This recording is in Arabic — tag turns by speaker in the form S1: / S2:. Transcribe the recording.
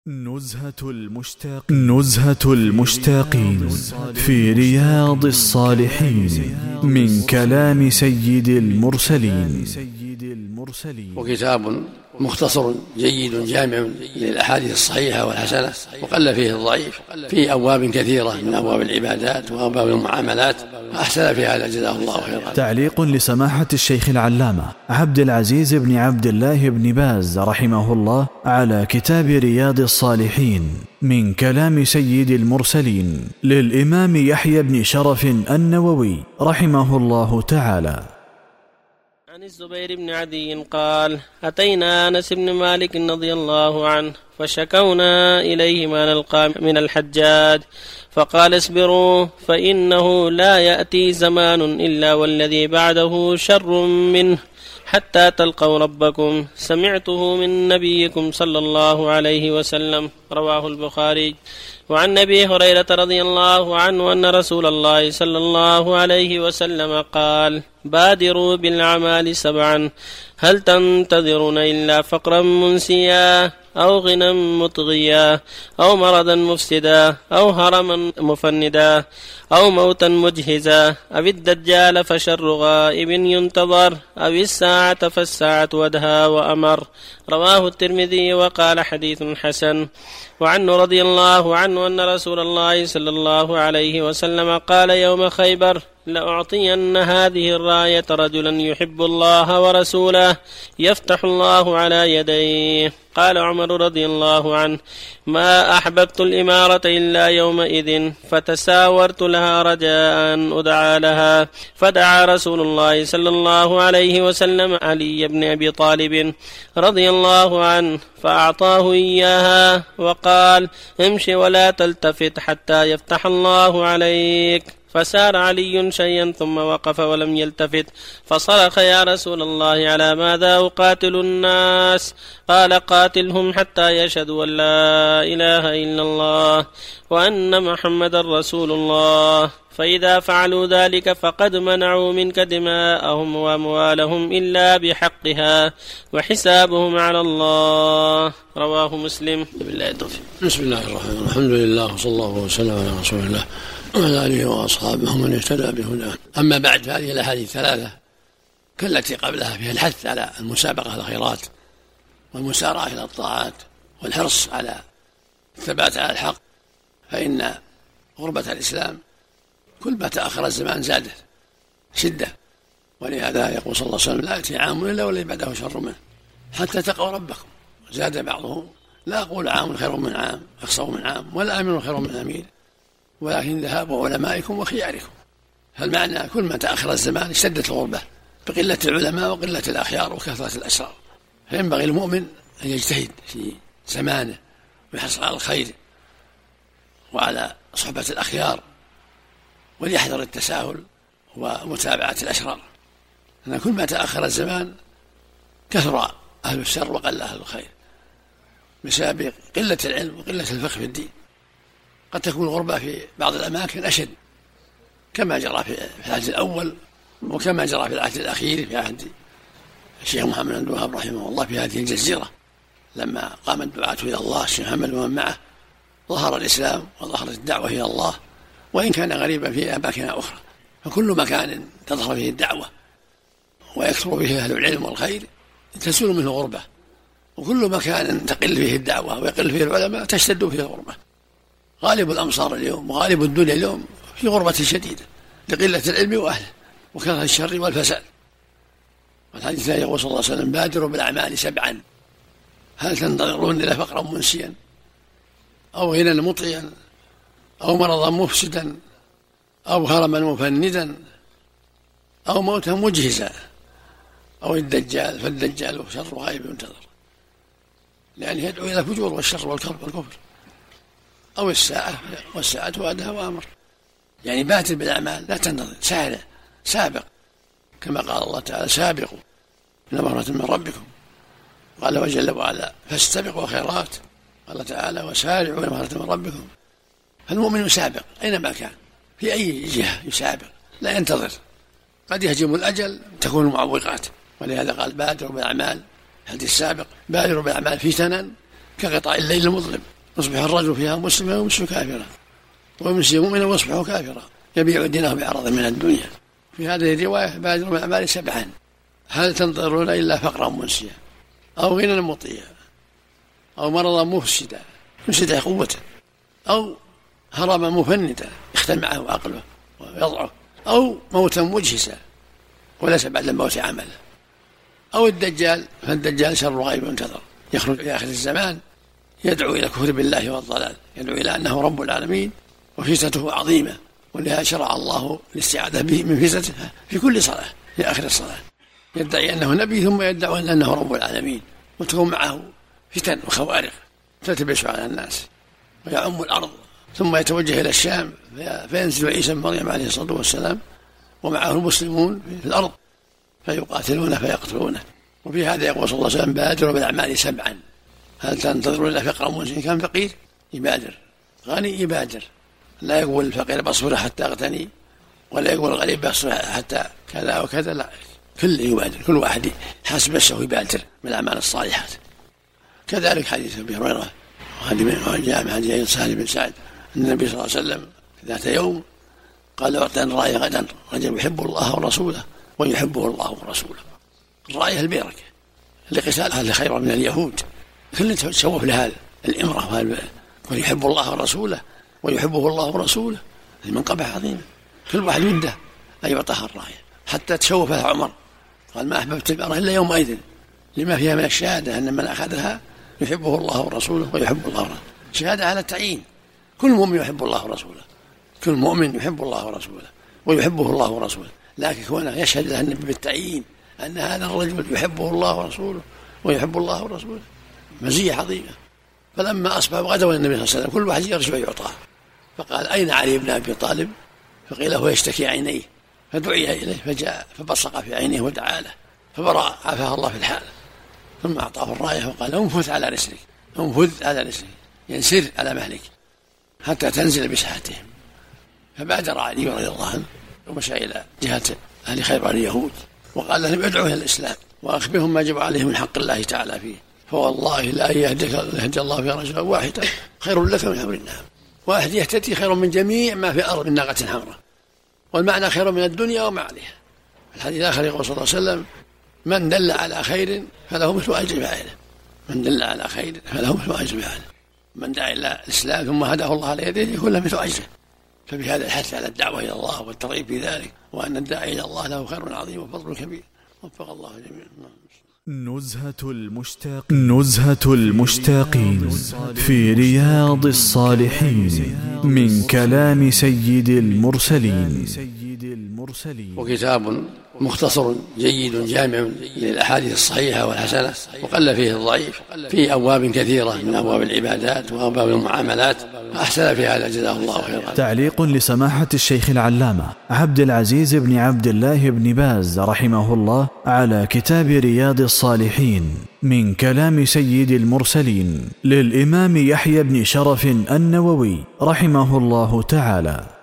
S1: نزهة المشتاقين في رياض الصالحين من كلام سيد المرسلين.
S2: وكتاب مختصر جيد جامع للأحاديث الصحيحة والحسنة، وقل فيه الضعيف، في أبواب كثيرة من أبواب العبادات وأبواب المعاملات، أحسن في هذا جزاه الله خيرا.
S1: تعليق لسماحة الشيخ العلامة عبد العزيز بن عبد الله بن باز رحمه الله على كتاب رياض الصالحين من كلام سيد المرسلين للإمام يحيى بن شرف النووي رحمه الله تعالى.
S3: عن الزبير بن عدي قال: أتينا أنس بن مالك رضي الله عنه فشكونا إليه ما نلقى من الحجاج، فقال: اصبروا فإنه لا يأتي زمان إلا والذي بعده شر منه حتى تلقوا ربكم، سمعته من نبيكم صلى الله عليه وسلم. رواه البخاري. وعن أبي هريرة رضي الله عنه أن رسول الله صلى الله عليه وسلم قال: بادروا بالأعمال 7، هل تنتظرون إلا فقرا منسيا أو غنى مطغيا أو مرضا مفسدا أو هرما مفندا أو موتا مجهزا أو الدجال فشر غائب ينتظر أو الساعة فالساعة أدهى وأمر. رواه الترمذي وقال حديث حسن. وعنه رضي الله عنه أن رسول الله صلى الله عليه وسلم قال يوم خيبر: لأعطين هذه الراية رجلا يحب الله ورسوله يفتح الله على يديه. قال عمر رضي الله عنه: ما أحببت الإمارة إلا يومئذ، فتساورت لها رجاء أن أدعى لها، فدعا رسول الله صلى الله عليه وسلم علي بن أبي طالب رضي الله عنه فأعطاه إياها، وقال: امشي ولا تلتفت حتى يفتح الله عليك. فسار علي شيئا ثم وقف ولم يلتفت، فصرخ: يا رسول الله، على ماذا أقاتل الناس؟ قال: قاتلهم حتى يشهدوا أن لا إله إلا الله وأن محمد رسول الله، فإذا فعلوا ذلك فقد منعوا منك دماءهم وأموالهم إلا بحقها وحسابهم على الله. رواه مسلم.
S2: بسم الله الرحمن الرحيم. الحمد لله وصلى الله وسلم على رسول الله وعلى آله وأصحابه من اهتدى بهداه. أما بعد، فهذه الأحاديث 3 كالتي قبلها فيها الحث على المسابقة على الخيرات والمسارعة إلى الطاعات والحرص على الثبات على الحق، فإن غربة الإسلام كل ما تأخر الزمان زادت شدة، ولهذا يقول صلى الله عليه وسلم: لا يأتي عام إلا والذي بعده شر منه حتى تقوا ربكم. زاد بعضهم: لا أقول عام خير من عام، أخسر من عام، ولا أمير خير من أمير، ولكن ذهاب علمائكم وخياركم. فالمعنى كل ما تأخر الزمان اشتدت الغربة بقلة العلماء وقلة الأخيار وكثرة الأسرار، فينبغي المؤمن أن يجتهد في زمانه ويحرص على الخير وعلى صحبة الأخيار، وليحذر التساهل ومتابعة الأشرار، أن كل ما تأخر الزمان كثر أهل الشر وقل أهل الخير بسبب قلة العلم وقلة الفقه في الدين. قد تكون الغربة في بعض الأماكن أشد، كما جرى في العهد الأول وكما جرى في العهد الأخير في عهد الشيخ محمد بن الوهاب رحمه الله في هذه الجزيرة، لما قام الدعاة إلى الله الشيخ محمد ومن معه ظهر الإسلام وظهرت الدعوة إلى الله، وإن كان غريبا في أماكن أخرى. فكل مكان تظهر فيه الدعوة ويكثر فيه أهل العلم والخير تسول منه غربة، وكل مكان تقل فيه الدعوة ويقل فيه العلماء تشتد فيه الغربة. غالب الأمصار اليوم وغالب الدنيا اليوم في غربة شديدة لقلة العلم وأهله وكثرة الشر والفساد. والحديث يقول صلى الله عليه وسلم: بادروا بالأعمال 7، هل تنتظرون إلى فقرا منسيا أو غنى مطغيا أو مرضا مفسدا أو هرما مفندا أو موتا مجهزا أو الدجال فالدجال شر غائب ينتظر، لأنه يدعو إلى الفجور والشر والكفر، أو الساعة والساعة أدهى وأمر. يعني باتر بالأعمال، لا تنتظر، سارع سابق، كما قال الله تعالى: سابقوا إلى مغفرة من ربكم. قال وجل وعلا: فاستبقوا الخيرات. قال تعالى: وسارعوا إلى مغفرة من ربكم. فالمؤمن يسابق أينما كان، في أي جهة يسابق، لا ينتظر. قد يهجم الأجل تكون المعوقات، ولهذا قال: بادروا بالأعمال، الحديث السابق: بادروا بالأعمال فتنا كقطع الليل المظلم. يصبح الرجل فيها مسلما ويمسي كافرا، ويمسي مؤمنا ويصبح كافرا، يبيع دينه بعرض من الدنيا. في هذه الرواية بادروا بالأعمال 7: هل تنتظرون إلا فقرا منسيا، أو غنى مطيا، أو مرضا مفسدا يفسد قوته، أو هرما مفندا يختل معه عقله ويضعف، أو موتا مجهسا وليس بعد الموت عمله، أو الدجال، فالدجال شر غيب ينتظر يخرج في آخر الزمان يدعو إلى كفر بالله والضلال، يدعو إلى أنه رب العالمين وفتنته عظيمة، ولهذا شرع الله الاستعاذة به من فتنته في كل صلاة في آخر الصلاة، يدعي أنه نبي ثم يدعو أنه رب العالمين، وتكون معه فتن وخوارق تلتبس على الناس ويعم الأرض، ثم يتوجه إلى الشام فينزل عيسى بن مريم عليه الصلاة والسلام ومعه المسلمون في الأرض فيقاتلونه فيقتلونه. وفي هذا يقول صلى الله عليه وسلم: بادروا بالأعمال 7: هل تنتظرون إلا فقرا منسيا؟ كان فقير يبادر، غني يبادر، لا يقول الفقير بصبر حتى أغتني، ولا يقول الغريب بصبر حتى كذا وكذا، لا، كل يبادر، كل واحد حسب نفسه يبادر بالأعمال الصالحات. كذلك حديث أبي هريرة وجاء من حديث سهل بن سعد أن النبي صلى الله عليه وسلم ذات يوم قال: أعطينا الراية غدا رجل يحب الله ورسوله ويحبه الله ورسوله. الراية البركة لقتال أهل خيبر من اليهود، كل تشوف لهذا الإمرة ويحب الله ورسوله ويحبه الله ورسوله، هذه منقبة عظيمة، كل واحد وده أن يعطاها الراية، حتى تشوفها عمر قال: ما أحببت المرأة إلا يومئذ، لما فيها من الشهادة أن من أخذها يحبه الله ورسوله ويحب الله ورسوله، شهادة على التعيين، كل مؤمن يحب الله ورسوله، كل مؤمن يحب الله ورسوله ويحبه الله ورسوله، لكن كونه يشهد له النبي بالتعيين أن هذا الرجل يحبه الله ورسوله ويحب الله ورسوله، مزية عظيمة. فلما أصبح غدوا النبي صلى الله عليه وسلم كل واحد يرجع يعطاه، فقال: أين علي بن أبي طالب؟ فقيل: هو يشتكي عينيه، فدعي إليه فجاء فبصق في عينيه ودعا له فبرأ، عافاه الله في الحال، ثم أعطاه الراية وقال: انفذ على رسلك، انفذ على رسلك، ينسر على مهلك حتى تنزل بساحتهم. فبادر علي رضي الله عنه ومشى إلى جهة أهل خيبر اليهود وقال لهم: ادعوا إلى الإسلام وأخبرهم ما يجب عليهم من حق الله تعالى فيه، فوالله لا يهدي الله في رجلا واحدا خير لك من حمر النعم، واحد يهتدي خير من جميع ما في الأرض من ناقة حمراء، والمعنى خير من الدنيا وما عليها. الحديث الآخر يقول صلى الله عليه وسلم: من دل على خير فله مثل أجر فاعله، من دل على خير فله مثل أجر فاعله، من دعا إلى الإسلام ثم هداه الله على يديه يكون له مثل أجره. فبهذا الحث على الدعوة إلى الله والترغيب في ذلك، وأن الداعي إلى الله له خير عظيم وفضل كبير، وفق الله جميعا.
S1: نزهة المشتاقين في رياض الصالحين من كلام سيد المرسلين.
S2: وكتاب مختصر جيد جامع للأحاديث الصحيحة والحسنة، وقل فيه الضعيف، في أبواب كثيرة من أبواب العبادات وأبواب المعاملات، أحسن في هذا جزاه الله خيرا.
S1: تعليق لسماحة الشيخ العلامة عبد العزيز بن عبد الله بن باز رحمه الله على كتاب رياض الصالحين من كلام سيد المرسلين للإمام يحيى بن شرف النووي رحمه الله تعالى.